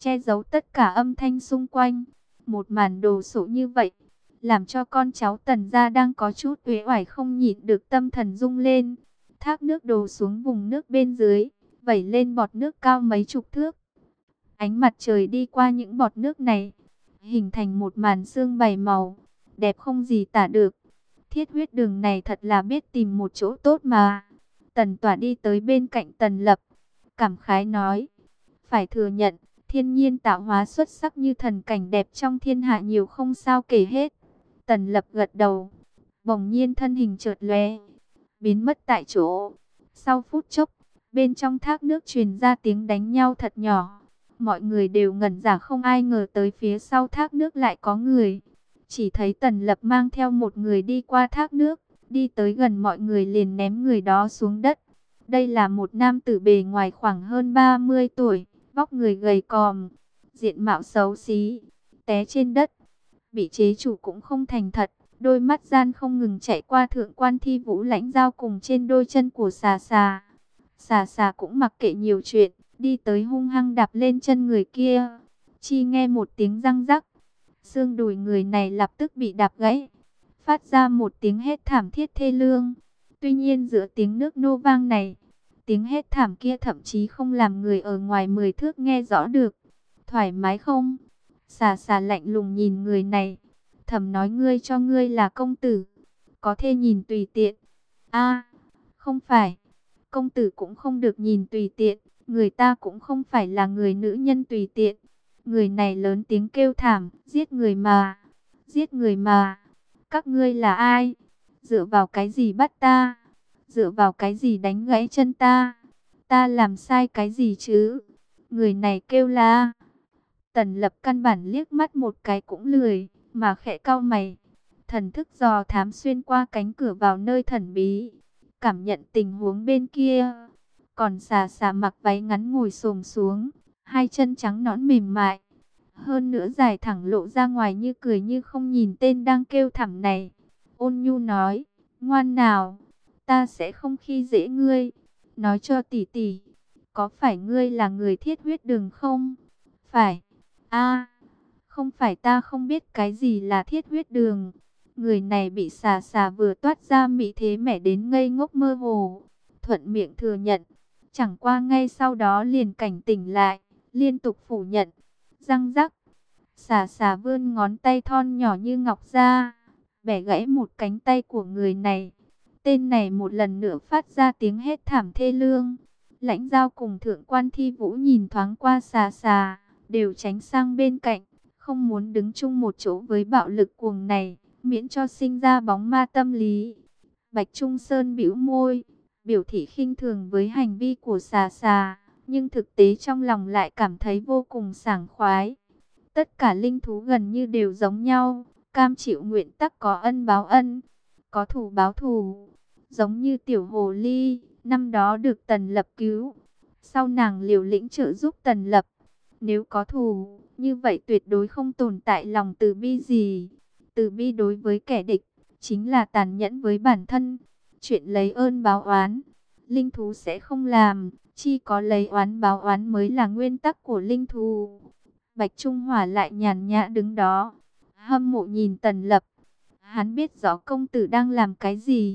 che giấu tất cả âm thanh xung quanh. Một màn đồ sộ như vậy, làm cho con cháu Tần gia đang có chút uể oải không nhịn được tâm thần rung lên. Thác nước đổ xuống vùng nước bên dưới, vẩy lên bọt nước cao mấy chục thước. Ánh mặt trời đi qua những bọt nước này, hình thành một màn sương bảy màu, đẹp không gì tả được. Thiết huyết đường này thật là biết tìm một chỗ tốt mà. Tần Tỏa đi tới bên cạnh Tần Lập, cảm khái nói, phải thừa nhận, thiên nhiên tạo hóa xuất sắc như thần cảnh đẹp trong thiên hạ nhiều không sao kể hết. Tần Lập gật đầu, bỗng nhiên thân hình chợt lóe, biến mất tại chỗ. Sau phút chốc, bên trong thác nước truyền ra tiếng đánh nhau thật nhỏ. Mọi người đều ngẩn ra, không ai ngờ tới phía sau thác nước lại có người. Chỉ thấy Tần Lập mang theo một người đi qua thác nước, đi tới gần mọi người liền ném người đó xuống đất. Đây là một nam tử bề ngoài khoảng hơn ba mươi tuổi, vóc người gầy còm, diện mạo xấu xí, té trên đất, bị chế chủ cũng không thành thật. Đôi mắt gian không ngừng chạy qua thượng quan Thi Vũ lãnh dao cùng trên đôi chân của xà xà. Xà xà cũng mặc kệ nhiều chuyện, đi tới hung hăng đạp lên chân người kia. Chi nghe một tiếng răng rắc, xương đùi người này lập tức bị đạp gãy, phát ra một tiếng hét thảm thiết thê lương. Tuy nhiên giữa tiếng nước nô vang này, tiếng hét thảm kia thậm chí không làm người ở ngoài mười thước nghe rõ được. Thoải mái không? Xà xà lạnh lùng nhìn người này, thầm nói, ngươi cho ngươi là công tử, có thể nhìn tùy tiện. A, không phải, công tử cũng không được nhìn tùy tiện, người ta cũng không phải là người nữ nhân tùy tiện. Người này lớn tiếng kêu thảm, giết người mà, giết người mà, các ngươi là ai? Dựa vào cái gì bắt ta? Dựa vào cái gì đánh gãy chân ta? Ta làm sai cái gì chứ? Người này kêu la. Tần Lập căn bản liếc mắt một cái cũng lười, mà khẽ cau mày. Thần thức dò thám xuyên qua cánh cửa vào nơi thần bí, cảm nhận tình huống bên kia. Còn xà xà mặc váy ngắn ngồi xổm xuống, hai chân trắng nõn mềm mại, hơn nữa dài thẳng lộ ra ngoài, như cười như không nhìn tên đang kêu thảm này. Ôn nhu nói, ngoan nào, ta sẽ không khi dễ ngươi. Nói cho tỷ tỷ, có phải ngươi là người thiết huyết đường không? Phải. A, không phải, ta không biết cái gì là thiết huyết đường. Người này bị xà xà vừa toát ra mỹ thế mẻ đến ngây ngốc mơ hồ, thuận miệng thừa nhận. Chẳng qua ngay sau đó liền cảnh tỉnh lại, liên tục phủ nhận. Răng rắc, xà xà vươn ngón tay thon nhỏ như ngọc ra, bẻ gãy một cánh tay của người này. Tên này một lần nữa phát ra tiếng hét thảm thê lương. Lãnh Dao cùng thượng quan Thi Vũ nhìn thoáng qua xà xà, đều tránh sang bên cạnh, không muốn đứng chung một chỗ với bạo lực cuồng này, miễn cho sinh ra bóng ma tâm lý. Bạch Trung Sơn bĩu môi, biểu thị khinh thường với hành vi của xà xà, nhưng thực tế trong lòng lại cảm thấy vô cùng sảng khoái. Tất cả linh thú gần như đều giống nhau, cam chịu nguyện tắc có ân báo ân, có thù báo thù. Giống như tiểu hồ ly, năm đó được Tần Lập cứu, sau nàng liều lĩnh trợ giúp Tần Lập. Nếu có thù, như vậy tuyệt đối không tồn tại lòng từ bi gì. Từ bi đối với kẻ địch, chính là tàn nhẫn với bản thân. Chuyện lấy ơn báo oán, linh thú sẽ không làm, chỉ có lấy oán báo oán mới là nguyên tắc của linh thú. Bạch Trung Hỏa lại nhàn nhã đứng đó, hâm mộ nhìn Tần Lập. Hắn biết rõ công tử đang làm cái gì.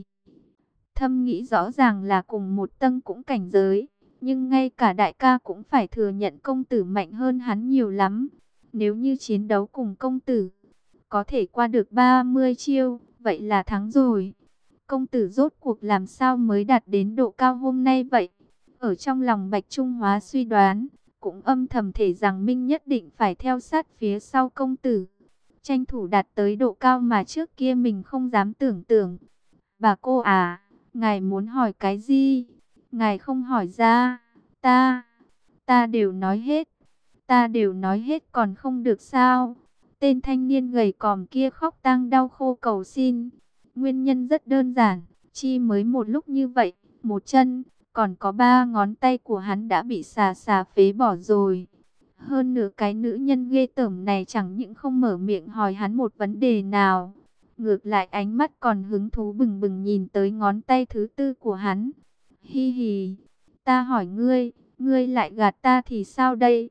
Thâm nghĩ rõ ràng là cùng một tầng cũng cảnh giới, nhưng ngay cả đại ca cũng phải thừa nhận công tử mạnh hơn hắn nhiều lắm. Nếu như chiến đấu cùng công tử, có thể qua được ba mươi chiêu, vậy là thắng rồi. Công tử rốt cuộc làm sao mới đạt đến độ cao hôm nay vậy? Ở trong lòng Bạch Trung Hóa suy đoán, cũng âm thầm thể rằng Minh nhất định phải theo sát phía sau công tử, tranh thủ đạt tới độ cao mà trước kia mình không dám tưởng tượng. Bà cô à, ngài muốn hỏi cái gì? Ngài không hỏi ra, ta, ta đều nói hết, ta đều nói hết còn không được sao? Tên thanh niên gầy còm kia khóc tang đau khô cầu xin. Nguyên nhân rất đơn giản, chi mới một lúc như vậy, một chân, còn có ba ngón tay của hắn đã bị xà xà phế bỏ rồi. Hơn nữa cái nữ nhân ghê tởm này chẳng những không mở miệng hỏi hắn một vấn đề nào, ngược lại ánh mắt còn hứng thú bừng bừng nhìn tới ngón tay thứ tư của hắn. Hi hi, ta hỏi ngươi, ngươi lại gạt ta thì sao đây?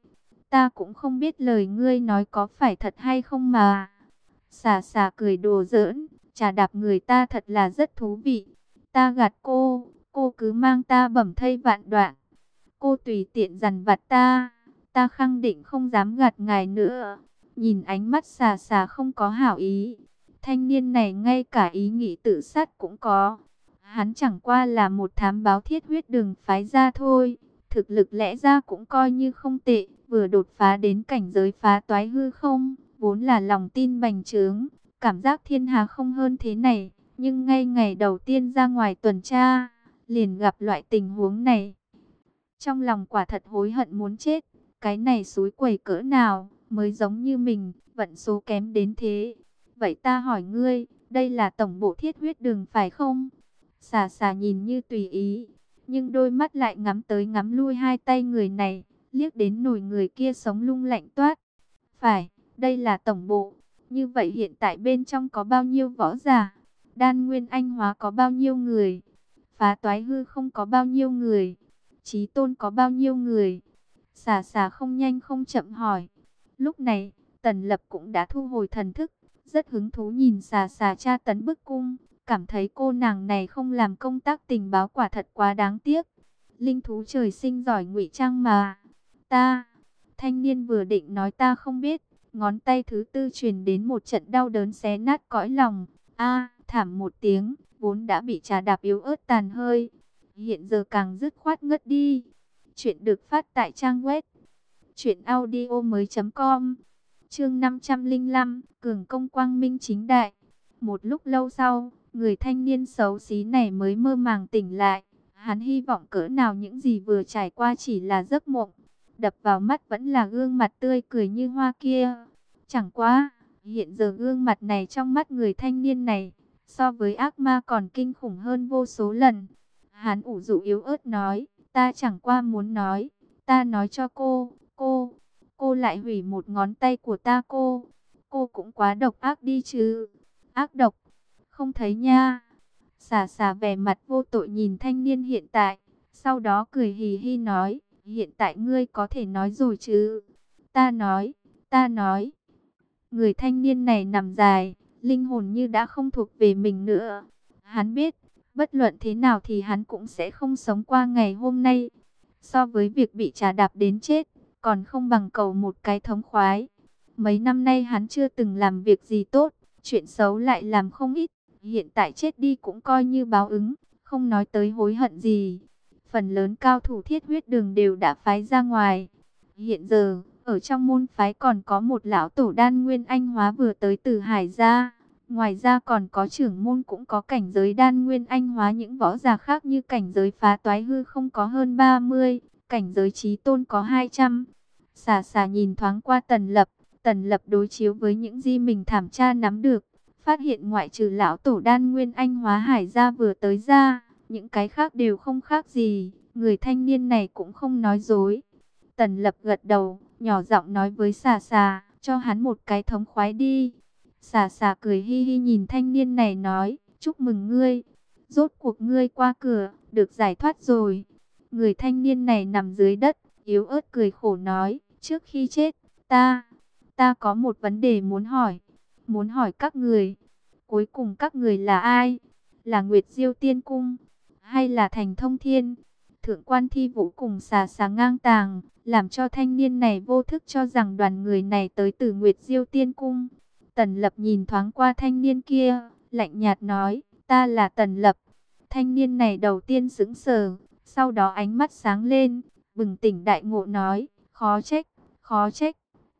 Ta cũng không biết lời ngươi nói có phải thật hay không mà. Xà xà cười đùa giỡn, chà đạp người ta thật là rất thú vị. Ta gạt cô, cô cứ mang ta bẩm thây vạn đoạn. Cô tùy tiện dằn vặt ta, ta khẳng định không dám gạt ngài nữa. Nhìn ánh mắt xà xà không có hảo ý, thanh niên này ngay cả ý nghĩ tự sát cũng có. Hắn chẳng qua là một thám báo thiết huyết đường phái ra thôi, thực lực lẽ ra cũng coi như không tệ, vừa đột phá đến cảnh giới phá toái hư không, vốn là lòng tin bành trướng, cảm giác thiên hà không hơn thế này, nhưng ngay ngày đầu tiên ra ngoài tuần tra, liền gặp loại tình huống này. Trong lòng quả thật hối hận muốn chết, cái này xúi quẩy cỡ nào mới giống như mình, vận số kém đến thế. Vậy ta hỏi ngươi, đây là tổng bộ thiết huyết đường phải không? Xà xà nhìn như tùy ý, nhưng đôi mắt lại ngắm tới ngắm lui hai tay người này, liếc đến nổi người kia sống lung lạnh toát. Phải, đây là tổng bộ. Như vậy hiện tại bên trong có bao nhiêu võ giả? Đan Nguyên Anh Hóa có bao nhiêu người? Phá toái hư không có bao nhiêu người? Chí tôn có bao nhiêu người? Xà xà không nhanh không chậm hỏi. Lúc này, Tần Lập cũng đã thu hồi thần thức, rất hứng thú nhìn xà xà tra tấn bức cung, cảm thấy cô nàng này không làm công tác tình báo quả thật quá đáng tiếc. Linh thú trời sinh giỏi ngụy trang mà. Ta, thanh niên vừa định nói ta không biết, ngón tay thứ tư truyền đến một trận đau đớn xé nát cõi lòng. A, thảm một tiếng, vốn đã bị trà đạp yếu ớt tàn hơi, hiện giờ càng dứt khoát ngất đi. Chuyện được phát tại trang web truyện audio mới chấm com. Chương năm trăm lẻ năm, cường công quang minh chính đại. Một lúc lâu sau, người thanh niên xấu xí này mới mơ màng tỉnh lại. Hắn hy vọng cỡ nào những gì vừa trải qua chỉ là giấc mộng. Đập vào mắt vẫn là gương mặt tươi cười như hoa kia. Chẳng quá, hiện giờ gương mặt này trong mắt người thanh niên này, so với ác ma còn kinh khủng hơn vô số lần. Hắn ủ rũ yếu ớt nói, ta chẳng qua muốn nói, ta nói cho cô, cô, cô lại hủy một ngón tay của ta cô. Cô cũng quá độc ác đi chứ. Ác độc, không thấy nha. Xà xà vẻ mặt vô tội nhìn thanh niên hiện tại, sau đó cười hì hì nói, hiện tại ngươi có thể nói rồi chứ. Ta nói, ta nói. Người thanh niên này nằm dài, linh hồn như đã không thuộc về mình nữa. Hắn biết, bất luận thế nào thì hắn cũng sẽ không sống qua ngày hôm nay. So với việc bị trà đạp đến chết, còn không bằng cầu một cái thống khoái. Mấy năm nay hắn chưa từng làm việc gì tốt, chuyện xấu lại làm không ít. Hiện tại chết đi cũng coi như báo ứng, không nói tới hối hận gì. Phần lớn cao thủ thiết huyết đường đều đã phái ra ngoài. Hiện giờ, ở trong môn phái còn có một lão tổ Đan Nguyên Anh Hóa vừa tới từ Hải gia. Ngoài ra còn có trưởng môn cũng có cảnh giới Đan Nguyên Anh Hóa, những võ giả khác như cảnh giới phá toái hư không có hơn ba mươi, cảnh giới chí tôn có hai trăm. Xà xà nhìn thoáng qua Tần Lập, Tần Lập đối chiếu với những gì mình thảm tra nắm được, phát hiện ngoại trừ lão tổ Đan Nguyên Anh Hóa Hải gia vừa tới ra, những cái khác đều không khác gì. Người thanh niên này cũng không nói dối. Tần Lập gật đầu, nhỏ giọng nói với xà xà, cho hắn một cái thống khoái đi. Xà xà cười hi hi nhìn thanh niên này nói, chúc mừng ngươi, rốt cuộc ngươi qua cửa, được giải thoát rồi. Người thanh niên này nằm dưới đất, yếu ớt cười khổ nói, trước khi chết, ta, ta có một vấn đề muốn hỏi, muốn hỏi các người, cuối cùng các người là ai? Là Nguyệt Diêu Tiên Cung, hay là Thành Thông Thiên? Thượng quan Thi Vũ cùng xà xà ngang tàng, làm cho thanh niên này vô thức cho rằng đoàn người này tới từ Nguyệt Diêu Tiên Cung. Tần Lập nhìn thoáng qua thanh niên kia, lạnh nhạt nói, ta là Tần Lập. Thanh niên này đầu tiên sững sờ, sau đó ánh mắt sáng lên, bừng tỉnh đại ngộ nói, khó trách, khó trách.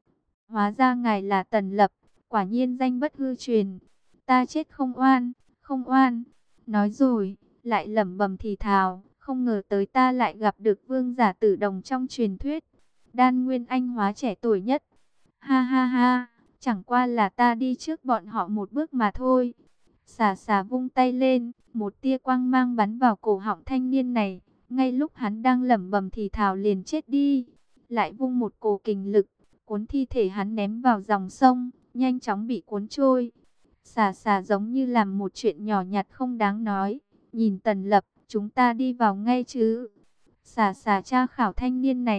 Hóa ra ngài là Tần Lập, quả nhiên danh bất hư truyền. Ta chết không oan, không oan. Nói rồi, lại lẩm bẩm thì thào, không ngờ tới ta lại gặp được vương giả tử đồng trong truyền thuyết. Đan Nguyên Anh Hóa trẻ tuổi nhất. Ha ha ha, chẳng qua là ta đi trước bọn họ một bước mà thôi. Xà xà vung tay lên, một tia quang mang bắn vào cổ họng thanh niên này. Ngay lúc hắn đang lẩm bẩm thì thào liền chết đi. Lại vung một cổ kình lực, cuốn thi thể hắn ném vào dòng sông, nhanh chóng bị cuốn trôi. Xà xà giống như làm một chuyện nhỏ nhặt không đáng nói. Nhìn Tần Lập, chúng ta đi vào ngay chứ. Xà xà tra khảo thanh niên này,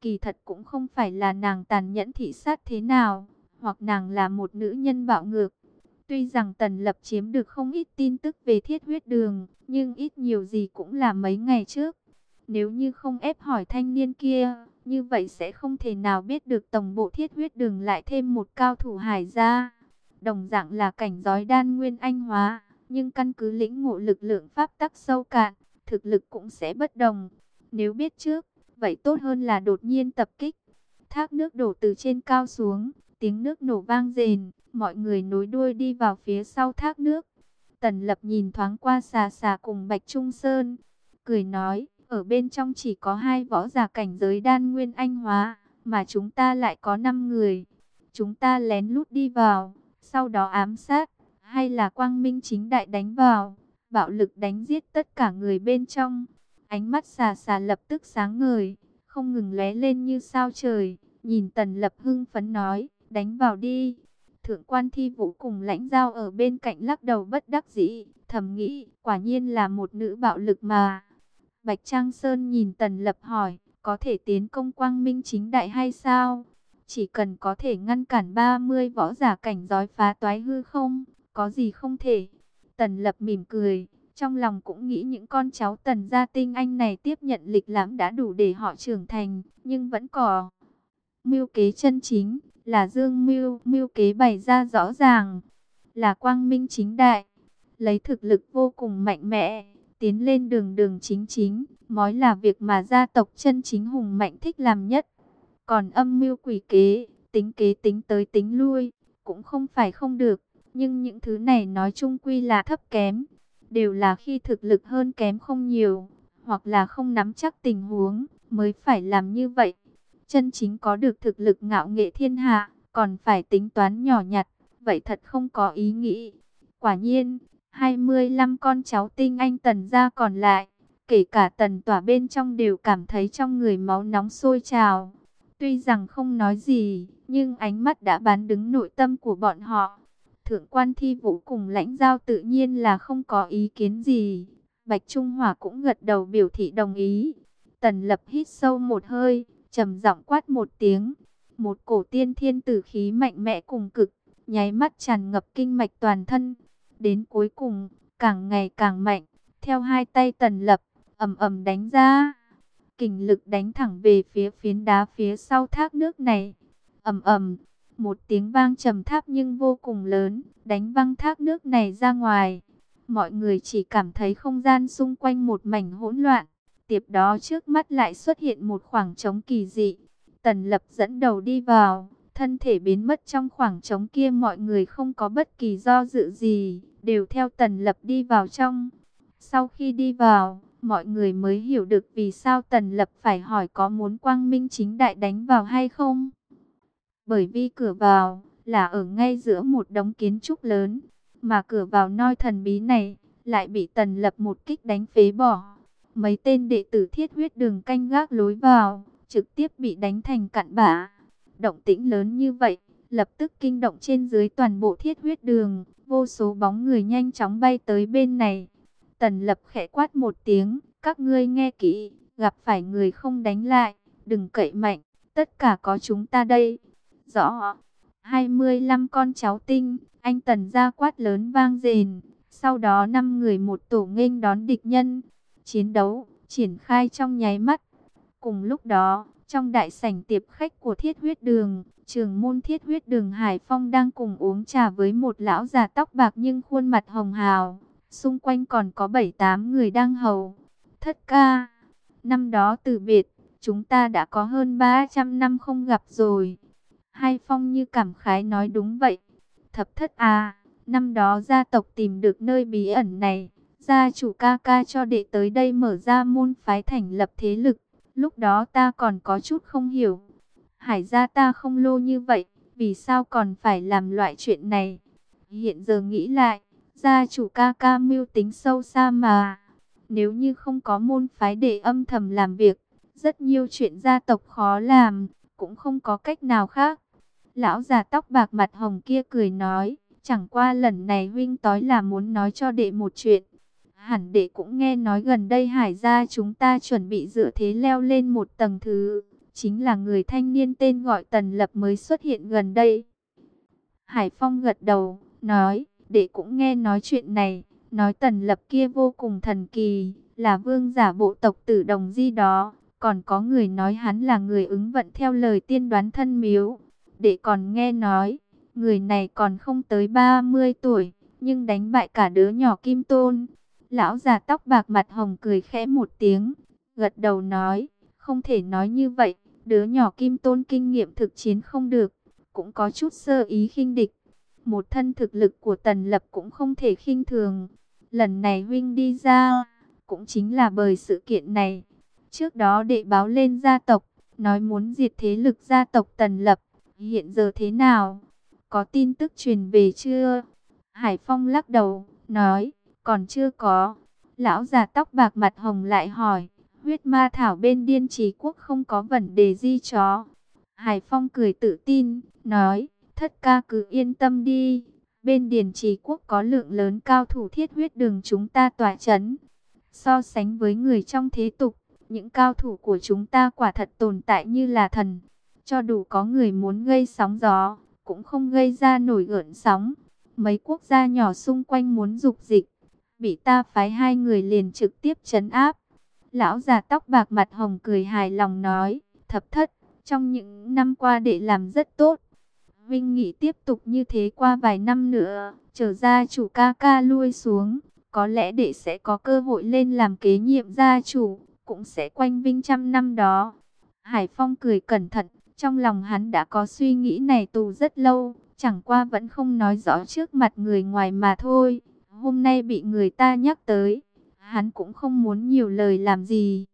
Kỳ thật cũng không phải là nàng tàn nhẫn thị sát thế nào, hoặc nàng là một nữ nhân bạo ngược. Tuy rằng Tần Lập chiếm được không ít tin tức về Thiết Huyết Đường, nhưng ít nhiều gì cũng là mấy ngày trước. Nếu như không ép hỏi thanh niên kia, như vậy sẽ không thể nào biết được tổng bộ Thiết Huyết Đường lại thêm một cao thủ hải gia. Đồng dạng là cảnh giới đan nguyên anh hóa, nhưng căn cứ lĩnh ngộ lực lượng pháp tắc sâu cạn, thực lực cũng sẽ bất đồng. Nếu biết trước, vậy tốt hơn là đột nhiên tập kích. Thác nước đổ từ trên cao xuống, tiếng nước nổ vang rền, mọi người nối đuôi đi vào phía sau thác nước. Tần Lập nhìn thoáng qua xà xà cùng Bạch Trung Sơn, cười nói, ở bên trong chỉ có hai võ giả cảnh giới đan nguyên anh hóa, mà chúng ta lại có năm người. Chúng ta lén lút đi vào, sau đó ám sát, hay là quang minh chính đại đánh vào, bạo lực đánh giết tất cả người bên trong. Ánh mắt xà xà lập tức sáng ngời, không ngừng lóe lên như sao trời, nhìn Tần Lập hưng phấn nói, đánh vào đi. Thượng quan Thi Vũ cùng Lãnh Giao ở bên cạnh lắc đầu bất đắc dĩ, thầm nghĩ, quả nhiên là một nữ bạo lực mà. Bạch Trang Sơn nhìn Tần Lập hỏi, có thể tiến công quang minh chính đại hay sao? Chỉ cần có thể ngăn cản ba mươi võ giả cảnh giới phá toái hư không, có gì không thể. Tần Lập mỉm cười, trong lòng cũng nghĩ những con cháu Tần gia tinh anh này tiếp nhận lịch lãm đã đủ để họ trưởng thành, nhưng vẫn có mưu kế chân chính, là Dương Mưu, mưu kế bày ra rõ ràng, là quang minh chính đại, lấy thực lực vô cùng mạnh mẽ, tiến lên đường đường chính chính, mới là việc mà gia tộc chân chính hùng mạnh thích làm nhất. Còn âm mưu quỷ kế, tính kế tính tới tính lui, cũng không phải không được, nhưng những thứ này nói chung quy là thấp kém, đều là khi thực lực hơn kém không nhiều, hoặc là không nắm chắc tình huống, mới phải làm như vậy. Chân chính có được thực lực ngạo nghệ thiên hạ, còn phải tính toán nhỏ nhặt, vậy thật không có ý nghĩ. Quả nhiên, hai mươi lăm con cháu tinh anh Tần gia còn lại, kể cả Tần Tỏa bên trong đều cảm thấy trong người máu nóng sôi trào. Tuy rằng không nói gì, nhưng ánh mắt đã bán đứng nội tâm của bọn họ. Thượng quan Thi Vũ cùng Lãnh Giao tự nhiên là không có ý kiến gì. Bạch Trung Hỏa cũng gật đầu biểu thị đồng ý. Tần Lập hít sâu một hơi, trầm giọng quát một tiếng. Một cổ tiên thiên tử khí mạnh mẽ cùng cực, nháy mắt tràn ngập kinh mạch toàn thân. Đến cuối cùng, càng ngày càng mạnh, theo hai tay Tần Lập, ầm ầm đánh ra. Kình lực đánh thẳng về phía phiến đá phía sau thác nước này. Ầm ầm, một tiếng vang trầm tháp nhưng vô cùng lớn, đánh văng thác nước này ra ngoài. Mọi người chỉ cảm thấy không gian xung quanh một mảnh hỗn loạn. Tiếp đó trước mắt lại xuất hiện một khoảng trống kỳ dị. Tần Lập dẫn đầu đi vào, thân thể biến mất trong khoảng trống kia, mọi người không có bất kỳ do dự gì, đều theo Tần Lập đi vào trong. Sau khi đi vào, mọi người mới hiểu được vì sao Tần Lập phải hỏi có muốn quang minh chính đại đánh vào hay không. Bởi vì cửa vào là ở ngay giữa một đống kiến trúc lớn, mà cửa vào noi thần bí này lại bị Tần Lập một kích đánh phế bỏ. Mấy tên đệ tử Thiết Huyết Đường canh gác lối vào, trực tiếp bị đánh thành cặn bã. Động tĩnh lớn như vậy, lập tức kinh động trên dưới toàn bộ Thiết Huyết Đường, vô số bóng người nhanh chóng bay tới bên này. Tần Lập khẽ quát một tiếng, các ngươi nghe kỹ, gặp phải người không đánh lại, đừng cậy mạnh, tất cả có chúng ta đây. Rõ, hai mươi lăm con cháu tinh, anh Tần ra quát lớn vang dền, sau đó năm người một tổ nghênh đón địch nhân. Chiến đấu triển khai trong nháy mắt. Cùng lúc đó, trong đại sảnh tiệc khách của Thiết Huyết Đường, trưởng môn Thiết Huyết Đường Hải Phong đang cùng uống trà với một lão già tóc bạc nhưng khuôn mặt hồng hào. Xung quanh còn có bảy tám người đang hầu. Thất ca, năm đó từ biệt, chúng ta đã có hơn ba trăm năm không gặp rồi. Hải Phong như cảm khái nói đúng vậy. Thập thất à, năm đó gia tộc tìm được nơi bí ẩn này. Gia chủ ca ca cho đệ tới đây mở ra môn phái thành lập thế lực. Lúc đó ta còn có chút không hiểu. Hải gia ta không lô như vậy, vì sao còn phải làm loại chuyện này? Hiện giờ nghĩ lại, gia chủ ca ca mưu tính sâu xa mà. Nếu như không có môn phái để âm thầm làm việc, rất nhiều chuyện gia tộc khó làm, cũng không có cách nào khác. Lão già tóc bạc mặt hồng kia cười nói, chẳng qua lần này huynh tối là muốn nói cho đệ một chuyện. Hẳn đệ cũng nghe nói gần đây Hải gia chúng ta chuẩn bị dựa thế leo lên một tầng thứ. chính là người thanh niên tên gọi Tần Lập mới xuất hiện gần đây. Hải Phong gật đầu, nói, đệ cũng nghe nói chuyện này, nói Tần Lập kia vô cùng thần kỳ, là vương giả bộ tộc Tử Đồng Di đó, còn có người nói hắn là người ứng vận theo lời tiên đoán thân miếu. Đệ còn nghe nói, người này còn không tới ba mươi tuổi, nhưng đánh bại cả đứa nhỏ Kim Tôn. Lão già tóc bạc mặt hồng cười khẽ một tiếng, gật đầu nói, không thể nói như vậy, đứa nhỏ Kim Tôn kinh nghiệm thực chiến không được, cũng có chút sơ ý khinh địch. Một thân thực lực của Tần Lập cũng không thể khinh thường. Lần này huynh đi ra, cũng chính là bởi sự kiện này. Trước đó đệ báo lên gia tộc, nói muốn diệt thế lực gia tộc Tần Lập. Hiện giờ thế nào? Có tin tức truyền về chưa? Hải Phong lắc đầu, nói, còn chưa có. Lão già tóc bạc mặt hồng lại hỏi, huyết ma thảo bên Điên Trì Quốc không có vấn đề gì chó? Hải Phong cười tự tin, nói, thất ca cứ yên tâm đi. Bên Điền Trì Quốc có lượng lớn cao thủ thiết huyết đường chúng ta tỏa chấn. So sánh với người trong thế tục, những cao thủ của chúng ta quả thật tồn tại như là thần. Cho dù có người muốn gây sóng gió, cũng không gây ra nổi gợn sóng. Mấy quốc gia nhỏ xung quanh muốn dục dịch, bị ta phái hai người liền trực tiếp trấn áp. Lão già tóc bạc mặt hồng cười hài lòng nói, thập thất, trong những năm qua đệ làm rất tốt. Vinh nghĩ tiếp tục như thế qua vài năm nữa, trở ra chủ ca ca lui xuống, có lẽ đệ sẽ có cơ hội lên làm kế nhiệm gia chủ, cũng sẽ quanh vinh trăm năm đó. Hải Phong cười cẩn thận, trong lòng hắn đã có suy nghĩ này từ rất lâu, chẳng qua vẫn không nói rõ trước mặt người ngoài mà thôi. Hôm nay bị người ta nhắc tới, hắn cũng không muốn nhiều lời làm gì.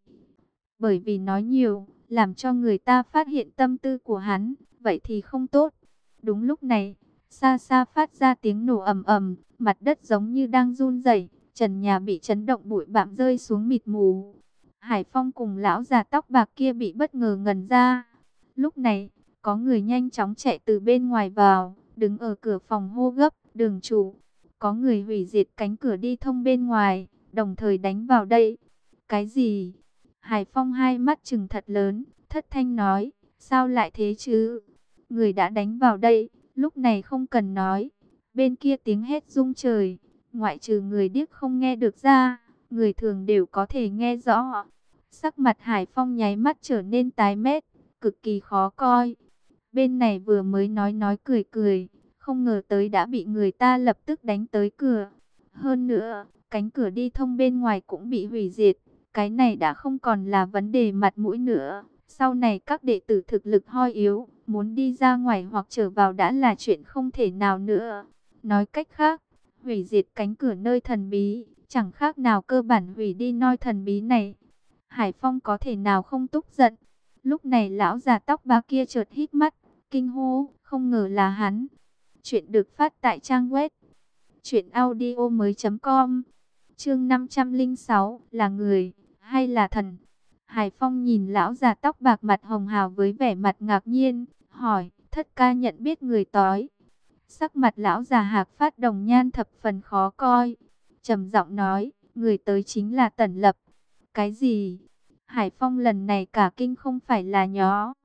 Bởi vì nói nhiều, làm cho người ta phát hiện tâm tư của hắn, vậy thì không tốt. Đúng lúc này, xa xa phát ra tiếng nổ ầm ầm, mặt đất giống như đang run rẩy, trần nhà bị chấn động bụi bặm rơi xuống mịt mù. Hải Phong cùng lão già tóc bạc kia bị bất ngờ ngẩn ra. Lúc này, có người nhanh chóng chạy từ bên ngoài vào, đứng ở cửa phòng hô gấp, đường chủ. Có người hủy diệt cánh cửa đi thông bên ngoài, đồng thời đánh vào đây. Cái gì? Hải Phong hai mắt trừng thật lớn, thất thanh nói, sao lại thế chứ? Người đã đánh vào đây, lúc này không cần nói. Bên kia tiếng hét rung trời, ngoại trừ người điếc không nghe được ra, người thường đều có thể nghe rõ. Sắc mặt Hải Phong nháy mắt trở nên tái mét, cực kỳ khó coi. Bên này vừa mới nói nói cười cười, không ngờ tới đã bị người ta lập tức đánh tới cửa. Hơn nữa, cánh cửa đi thông bên ngoài cũng bị hủy diệt. Cái này đã không còn là vấn đề mặt mũi nữa. Sau này các đệ tử thực lực hoi yếu, muốn đi ra ngoài hoặc trở vào đã là chuyện không thể nào nữa. Nói cách khác, hủy diệt cánh cửa nơi thần bí, chẳng khác nào cơ bản hủy đi nơi thần bí này. Hải Phong có thể nào không tức giận? Lúc này lão già tóc bạc kia chợt hít mắt, kinh hô, không ngờ là hắn. Chuyện được phát tại trang web truyện audio mới chấm com. Chương năm trăm lẻ sáu, là người hay là thần? Hải Phong nhìn lão già tóc bạc mặt hồng hào với vẻ mặt ngạc nhiên, hỏi, thất ca nhận biết người tới? Sắc mặt lão già Hạc Phát Đồng Nhan thập phần khó coi, trầm giọng nói, người tới chính là Tần Lập. Cái gì? Hải Phong lần này cả kinh không phải là nhó,